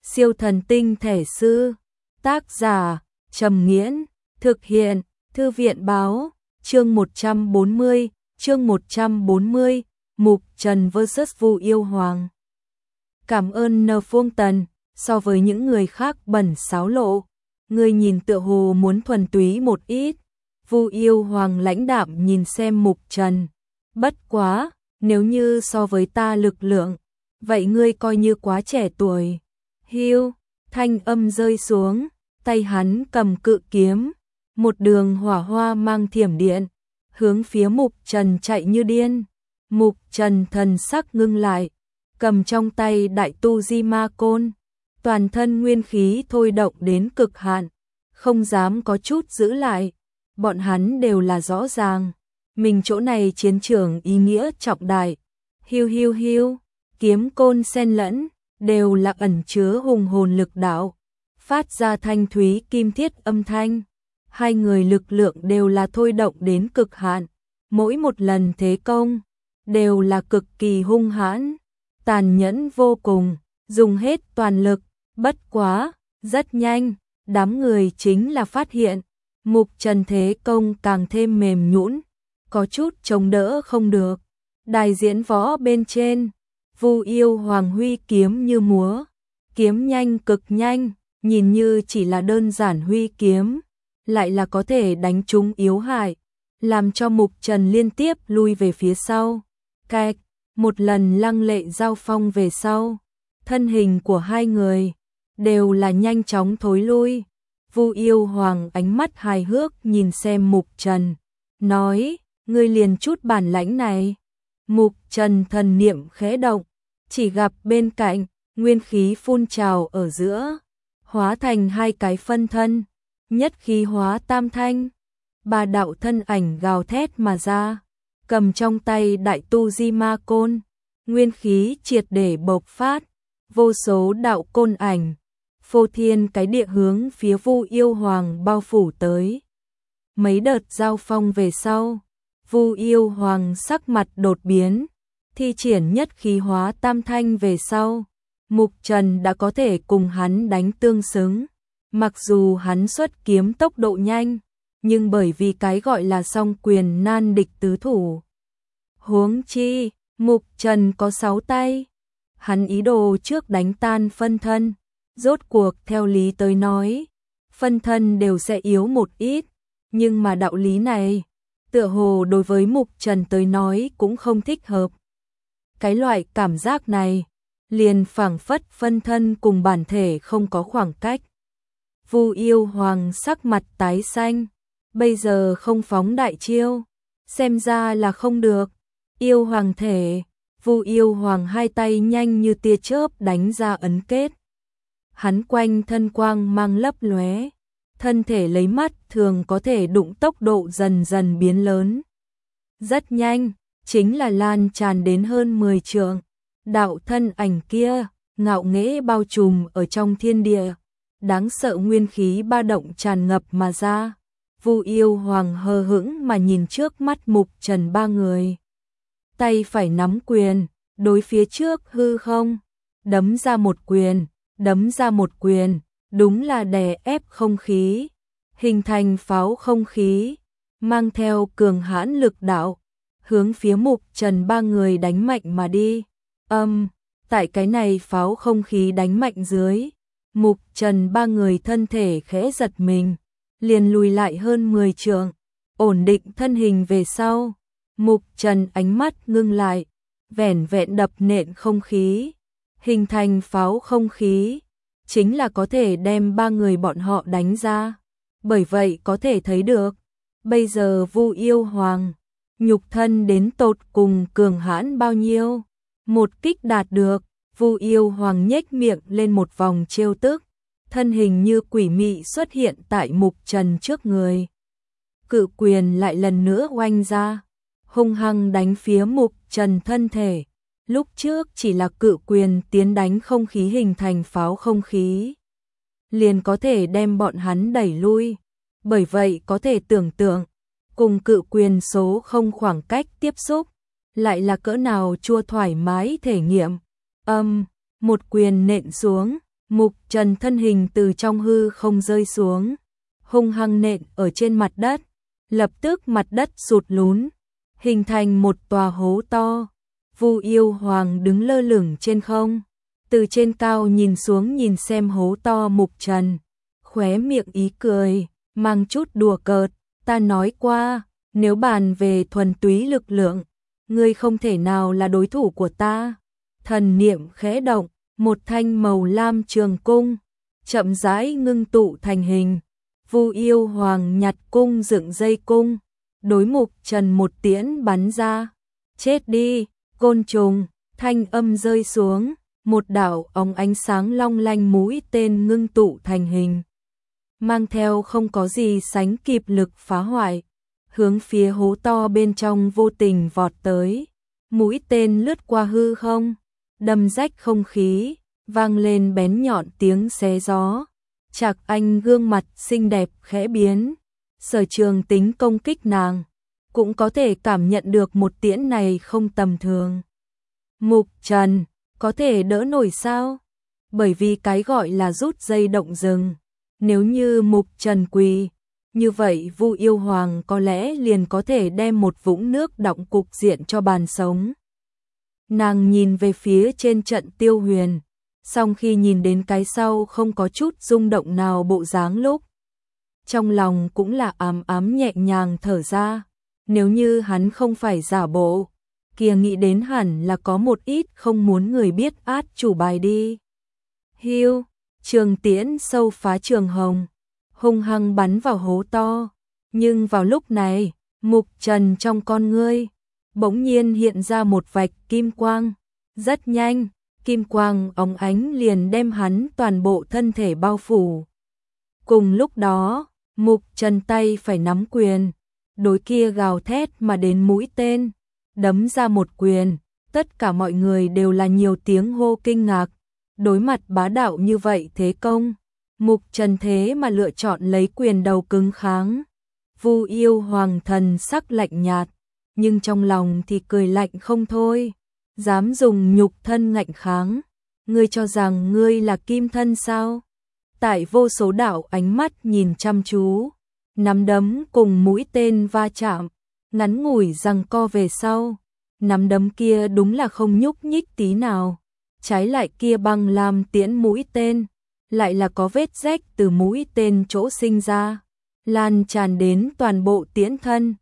Siêu thần tinh thể sư. Tác giả Trầm Nghiễn. Thực hiện Thư viện báo. Chương 140. Mục Trần vs Vu Yêu Hoàng. Cảm ơn N Phương Tần. So với những người khác bẩn xáo lộ, người nhìn tựa hồ muốn thuần túy một ít. Vu Yêu Hoàng lãnh đạm nhìn xem Mục Trần. Bất quá, nếu như so với ta lực lượng, vậy ngươi coi như quá trẻ tuổi. Hiu, thanh âm rơi xuống, tay hắn cầm cự kiếm, một đường hỏa hoa mang thiểm điện, hướng phía Mục Trần chạy như điên. Mục Trần thần sắc ngưng lại, cầm trong tay đại tu di ma côn, toàn thân nguyên khí thôi động đến cực hạn, không dám có chút giữ lại. Bọn hắn đều là rõ ràng, mình chỗ này chiến trường ý nghĩa trọng đại. Hiu hiu hiu, kiếm côn xen lẫn, đều là ẩn chứa hùng hồn lực đạo, phát ra thanh thúy kim thiết âm thanh. Hai người lực lượng đều là thôi động đến cực hạn, mỗi một lần thế công đều là cực kỳ hung hãn, tàn nhẫn vô cùng, dùng hết toàn lực. Bất quá, rất nhanh, đám người chính là phát hiện, Mục Trần thế công càng thêm mềm nhũn, có chút chống đỡ không được. Đài diễn võ bên trên, Vu Yêu Hoàng huy kiếm như múa, kiếm nhanh cực nhanh, nhìn như chỉ là đơn giản huy kiếm, lại là có thể đánh trúng yếu hại, làm cho Mục Trần liên tiếp lui về phía sau. Cạch, một lần lăng lệ giao phong về sau, thân hình của hai người đều là nhanh chóng thối lui. Vu Yêu Hoàng ánh mắt hài hước nhìn xem Mục Trần, nói, ngươi liền chút bản lãnh này. Mục Trần thần niệm khẽ động, chỉ gặp bên cạnh, nguyên khí phun trào ở giữa, hóa thành hai cái phân thân, nhất khí hóa tam thanh. Ba đạo thân ảnh gào thét mà ra, cầm trong tay đại tu di ma côn, nguyên khí triệt để bộc phát, vô số đạo côn ảnh phô thiên cái địa hướng phía Vu Yêu Hoàng bao phủ tới. Mấy đợt giao phong về sau, Vu Yêu Hoàng sắc mặt đột biến, thi triển nhất khí hóa tam thanh về sau, Mục Trần đã có thể cùng hắn đánh tương xứng. Mặc dù hắn xuất kiếm tốc độ nhanh, nhưng bởi vì cái gọi là song quyền nan địch tứ thủ. Huống chi, Mục Trần có 6 tay, hắn ý đồ trước đánh tan phân thân. Rốt cuộc theo lý tới nói, phân thân đều sẽ yếu một ít, nhưng mà đạo lý này, tựa hồ đối với Mục Trần tới nói cũng không thích hợp. Cái loại cảm giác này, liền phảng phất phân thân cùng bản thể không có khoảng cách. Vu Yêu Hoàng sắc mặt tái xanh, bây giờ không phóng đại chiêu, xem ra là không được. Yêu Hoàng thể, Vu Yêu Hoàng hai tay nhanh như tia chớp đánh ra ấn kết. Hắn quanh thân quang mang lấp lóe, thân thể lấy mắt thường có thể đụng tốc độ dần dần biến lớn. Rất nhanh, chính là lan tràn đến hơn 10 trượng. Đạo thân ảnh kia, ngạo nghễ bao trùm ở trong thiên địa, đáng sợ nguyên khí ba động tràn ngập mà ra. Vu Yêu Hoàng hờ hững mà nhìn trước mắt Mục Trần ba người. Tay phải nắm quyền, đối phía trước hư không, đấm ra một quyền, đúng là đè ép không khí, hình thành pháo không khí, mang theo cường hãn lực đạo, hướng phía Mục Trần ba người đánh mạnh mà đi. Tại cái này pháo không khí đánh mạnh dưới, Mục Trần ba người thân thể khẽ giật mình, liền lùi lại hơn 10 trượng, ổn định thân hình về sau. Mục Trần ánh mắt ngưng lại, vẻn vẹn đập nện không khí, hình thành pháo không khí, chính là có thể đem ba người bọn họ đánh ra. Bởi vậy có thể thấy được, bây giờ Vu Yêu Hoàng, nhục thân đến tột cùng cường hãn bao nhiêu. Một kích đạt được, Vu Yêu Hoàng nhếch miệng lên một vòng trêu tức, thân hình như quỷ mị xuất hiện tại Mục Trần trước người. Cự quyền lại lần nữa oanh ra, hung hăng đánh phía Mục Trần thân thể. Lúc trước chỉ là cự quyền tiến đánh không khí hình thành pháo không khí, liền có thể đem bọn hắn đẩy lui. Bởi vậy có thể tưởng tượng, cùng cự quyền số không khoảng cách tiếp xúc, lại là cỡ nào chua thoải mái thể nghiệm. Một quyền nện xuống, Mục Trần thân hình từ trong hư không rơi xuống, hung hăng nện ở trên mặt đất, lập tức mặt đất sụt lún, hình thành một tòa hố to. Vu Yêu Hoàng đứng lơ lửng trên không, từ trên cao nhìn xuống nhìn xem hố to Mục Trần, khóe miệng ý cười, mang chút đùa cợt, ta nói qua, nếu bàn về thuần túy lực lượng, ngươi không thể nào là đối thủ của ta. Thần niệm khẽ động, một thanh màu lam trường cung chậm rãi ngưng tụ thành hình. Vu Yêu Hoàng nhặt cung dựng dây cung, đối Mục Trần một tiễn bắn ra. Chết đi, côn trùng, thanh âm rơi xuống, một đạo óng ánh sáng long lanh mũi tên ngưng tụ thành hình, mang theo không có gì sánh kịp lực phá hoại, hướng phía hố to bên trong vô tình vọt tới. Mũi tên lướt qua hư không, đâm rách không khí, vang lên bén nhọn tiếng xé gió. Trạc Anh gương mặt xinh đẹp khẽ biến, Sở Trường tính công kích nàng, cũng có thể cảm nhận được một tiễn này không tầm thường. Mục Trần, có thể đỡ nổi sao? Bởi vì cái gọi là rút dây động rừng, nếu như Mục Trần quỳ, như vậy Vu Yêu Hoàng có lẽ liền có thể đem một vũng nước đọng cục diện cho bàn sống. Nàng nhìn về phía trên trận Tiêu Huyền, song khi nhìn đến cái sau không có chút rung động nào bộ dáng lúc, trong lòng cũng là ám ám nhẹ nhàng thở ra. Nếu như hắn không phải giả bộ, kia nghĩ đến hẳn là có một ít không muốn người biết át chủ bài đi. Hiu, trường tiễn sâu phá trường hồng, hung hăng bắn vào hố to. Nhưng vào lúc này, Mục Trần trong con ngươi bỗng nhiên hiện ra một vạch kim quang. Rất nhanh, kim quang óng ánh liền đem hắn toàn bộ thân thể bao phủ. Cùng lúc đó, Mục Trần tay phải nắm quyền, đối kia gào thét mà đến mũi tên, đấm ra một quyền. Tất cả mọi người đều là nhiều tiếng hô kinh ngạc. Đối mặt bá đạo như vậy thế công, Mục Trần thế mà lựa chọn lấy quyền đầu cứng kháng. Vu Yêu Hoàng thần sắc lạnh nhạt, nhưng trong lòng thì cười lạnh không thôi. Dám dùng nhục thân ngạnh kháng, ngươi cho rằng ngươi là kim thân sao? Tại vô số đạo ánh mắt nhìn chăm chú, nắm đấm cùng mũi tên va chạm, ngắn ngủi giằng co về sau, nắm đấm kia đúng là không nhúc nhích tí nào. Trái lại kia băng lam tiễn mũi tên, lại là có vết rách từ mũi tên chỗ sinh ra, lan tràn đến toàn bộ tiễn thân.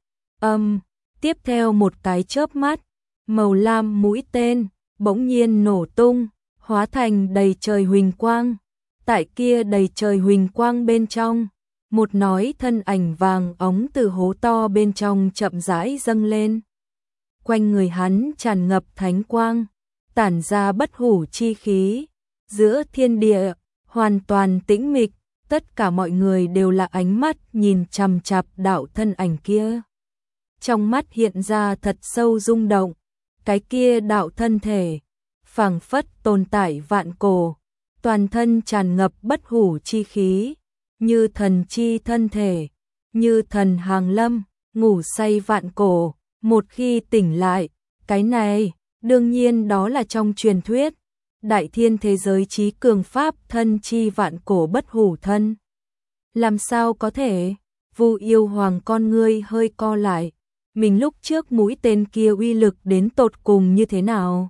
Tiếp theo một cái chớp mắt, màu lam mũi tên bỗng nhiên nổ tung, hóa thành đầy trời huỳnh quang. Tại kia đầy trời huỳnh quang bên trong, một nói thân ảnh vàng óng từ hố to bên trong chậm rãi dâng lên. Quanh người hắn tràn ngập thánh quang, tản ra bất hủ chi khí. Giữa thiên địa hoàn toàn tĩnh mịch, tất cả mọi người đều là ánh mắt nhìn chằm chằm đạo thân ảnh kia. Trong mắt hiện ra thật sâu rung động, cái kia đạo thân thể phảng phất tồn tại vạn cổ, toàn thân tràn ngập bất hủ chi khí, như thần chi thân thể, như thần hàng lâm, ngủ say vạn cổ. Một khi tỉnh lại, cái này đương nhiên đó là trong truyền thuyết đại thiên thế giới trí cường pháp thân chi vạn cổ bất hủ thân. Làm sao có thể? Vu Yêu Hoàng con ngươi hơi co lại, mình lúc trước mũi tên kia uy lực đến tột cùng như thế nào?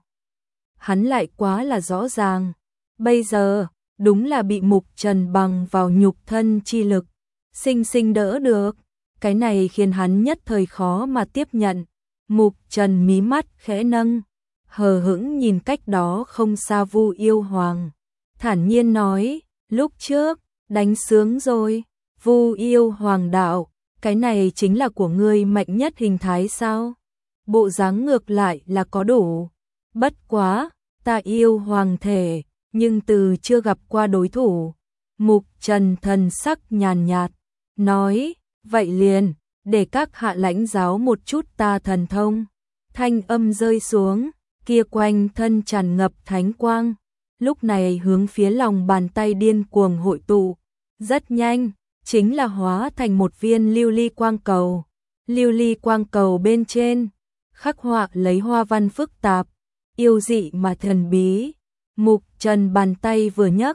Hắn lại quá là rõ ràng, bây giờ đúng là bị Mục Trần bằng vào nhục thân chi lực sinh sinh đỡ được. Cái này khiến hắn nhất thời khó mà tiếp nhận. Mục Trần mí mắt khẽ nâng, hờ hững nhìn cách đó không xa Vu Yêu Hoàng, thản nhiên nói, lúc trước đánh sướng rồi. Vu Yêu Hoàng đạo, cái này chính là của ngươi mạnh nhất hình thái sao? Bộ dáng ngược lại là có đủ. Bất quá, ta yêu hoàng thể, nhưng từ chưa gặp qua đối thủ. Mục Trần thần sắc nhàn nhạt, nói, vậy liền, để các hạ lãnh giáo một chút ta thần thông. Thanh âm rơi xuống, kia quanh thân tràn ngập thánh quang, lúc này hướng phía lòng bàn tay điên cuồng hội tụ. Rất nhanh, chính là hóa thành một viên lưu ly quang cầu. Lưu ly quang cầu bên trên, khắc họa lấy hoa văn phức tạp, yêu dị mà thần bí. Mục Trần bàn tay vừa nhấc,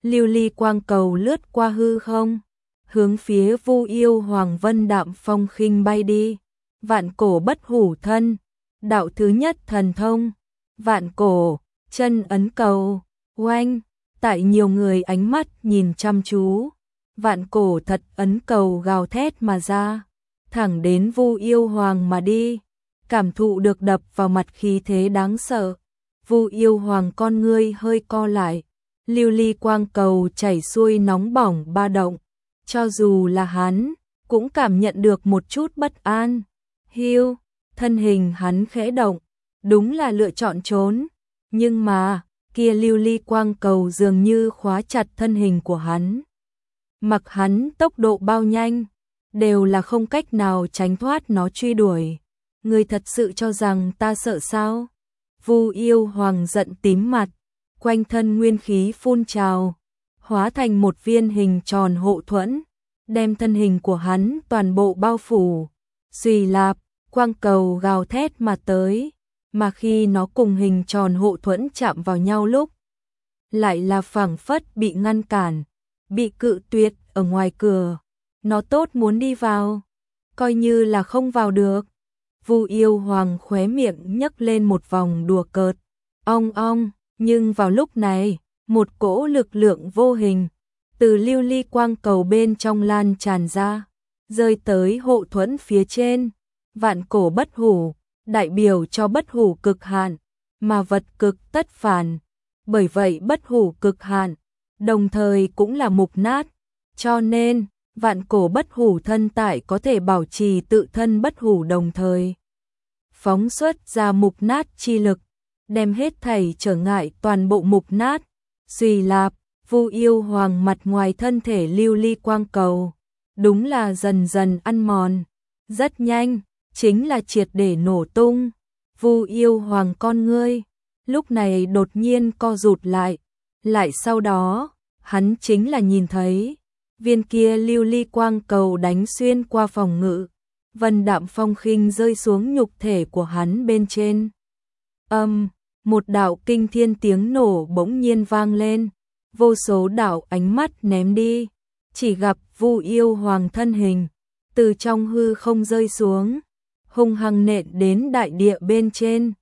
lưu ly quang cầu lướt qua hư không, hướng phía Vu Yêu Hoàng Vân Đạm Phong khinh bay đi. Vạn cổ bất hủ thân, đạo thứ nhất thần thông, vạn cổ, chân ấn cầu, oanh, tại nhiều người ánh mắt nhìn chăm chú, vạn cổ thật ấn cầu gào thét mà ra, thẳng đến Vu Yêu Hoàng mà đi, cảm thụ được đập vào mặt khí thế đáng sợ. Vu Yêu Hoàng con ngươi hơi co lại, lưu ly quang cầu chảy xuôi nóng bỏng ba động, cho dù là hắn, cũng cảm nhận được một chút bất an. Hiu, thân hình hắn khẽ động, đúng là lựa chọn trốn, nhưng mà, kia lưu ly quang cầu dường như khóa chặt thân hình của hắn. Mặc hắn tốc độ bao nhanh, đều là không cách nào tránh thoát nó truy đuổi. Ngươi thật sự cho rằng ta sợ sao? Vu Yêu Hoàng giận tím mặt, quanh thân nguyên khí phun trào, hóa thành một viên hình tròn hộ thuẫn, đem thân hình của hắn toàn bộ bao phủ. Xuy lạp, quang cầu gào thét mà tới, mà khi nó cùng hình tròn hộ thuẫn chạm vào nhau lúc, lại là phảng phất bị ngăn cản, bị cự tuyệt ở ngoài cửa. Nó tốt muốn đi vào, coi như là không vào được. Vu Yêu Hoàng khóe miệng nhấc lên một vòng đùa cợt, ong ong, nhưng vào lúc này, một cỗ lực lượng vô hình từ lưu ly quang cầu bên trong lan tràn ra, rơi tới hộ thuẫn phía trên. Vạn cổ bất hủ, đại biểu cho bất hủ cực hạn, mà vật cực tất phản. Bởi vậy bất hủ cực hạn, đồng thời cũng là mục nát, cho nên vạn cổ bất hủ thân tại có thể bảo trì tự thân bất hủ đồng thời phóng xuất ra mục nát chi lực, đem hết thảy trở ngại toàn bộ mục nát. Xuy lạp, Vu Yêu Hoàng mặt ngoài thân thể lưu ly quang cầu, đúng là dần dần ăn mòn, rất nhanh, chính là triệt để nổ tung. Vu Yêu Hoàng con ngươi, lúc này đột nhiên co rụt lại sau đó, hắn chính là nhìn thấy, viên kia lưu ly quang cầu đánh xuyên qua phòng ngự, Vân Đạm Phong khinh rơi xuống nhục thể của hắn bên trên. Một đạo kinh thiên tiếng nổ bỗng nhiên vang lên, vô số đạo ánh mắt ném đi, chỉ gặp Vu Yêu Hoàng thân hình từ trong hư không rơi xuống, hung hăng nện đến đại địa bên trên.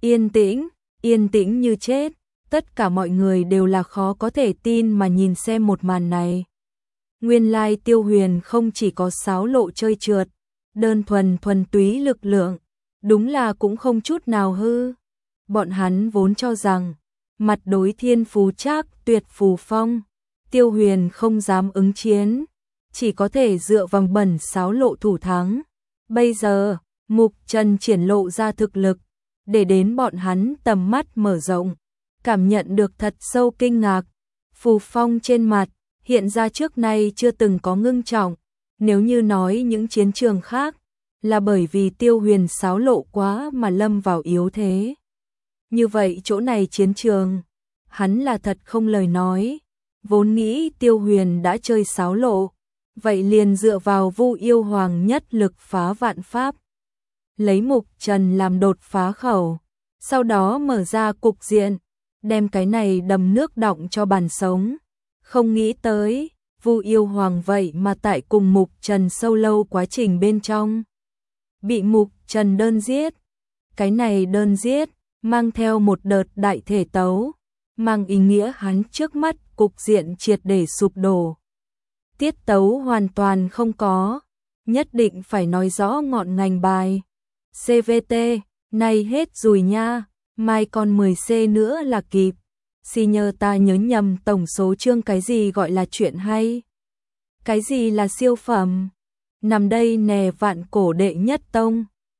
Yên tĩnh như chết, tất cả mọi người đều là khó có thể tin mà nhìn xem một màn này. Nguyên lai Tiêu Huyền không chỉ có sáo lộ chơi trượt, đơn thuần túy lực lượng, đúng là cũng không chút nào hư. Bọn hắn vốn cho rằng, mặt đối thiên phú trác tuyệt phù phong, Tiêu Huyền không dám ứng chiến, chỉ có thể dựa vào bẩn sáo lộ thủ thắng. Bây giờ, Mục Trần triển lộ ra thực lực, để đến bọn hắn tầm mắt mở rộng, cảm nhận được thật sâu kinh ngạc. Phù phong trên mặt, hiện ra trước nay chưa từng có ngưng trọng, nếu như nói những chiến trường khác, là bởi vì Tiêu Huyền sáo lộ quá mà lâm vào yếu thế. Như vậy chỗ này chiến trường, hắn là thật không lời nói, vốn nghĩ Tiêu Huyền đã chơi sáo lộ, vậy liền dựa vào Vu Yêu Hoàng nhất lực phá vạn pháp, lấy Mục Trần làm đột phá khẩu, sau đó mở ra cục diện, đem cái này đầm nước đọng cho bàn sống. Không nghĩ tới, Vu Yêu Hoàng vậy mà tại cùng Mục Trần sâu lâu quá trình bên trong, bị Mục Trần đơn giết. Cái này đơn giết, mang theo một đợt đại thể tấu, mang ý nghĩa hắn trước mắt cục diện triệt để sụp đổ. Tiết tấu hoàn toàn không có, nhất định phải nói rõ ngọn ngành bài. CVT, này hết rồi nha, mai còn 10C nữa là kịp. Xi nhờ ta nhớ nhầm tổng số chương cái gì gọi là chuyện hay. Cái gì là siêu phẩm? Nằm đây nè vạn cổ đệ nhất tông.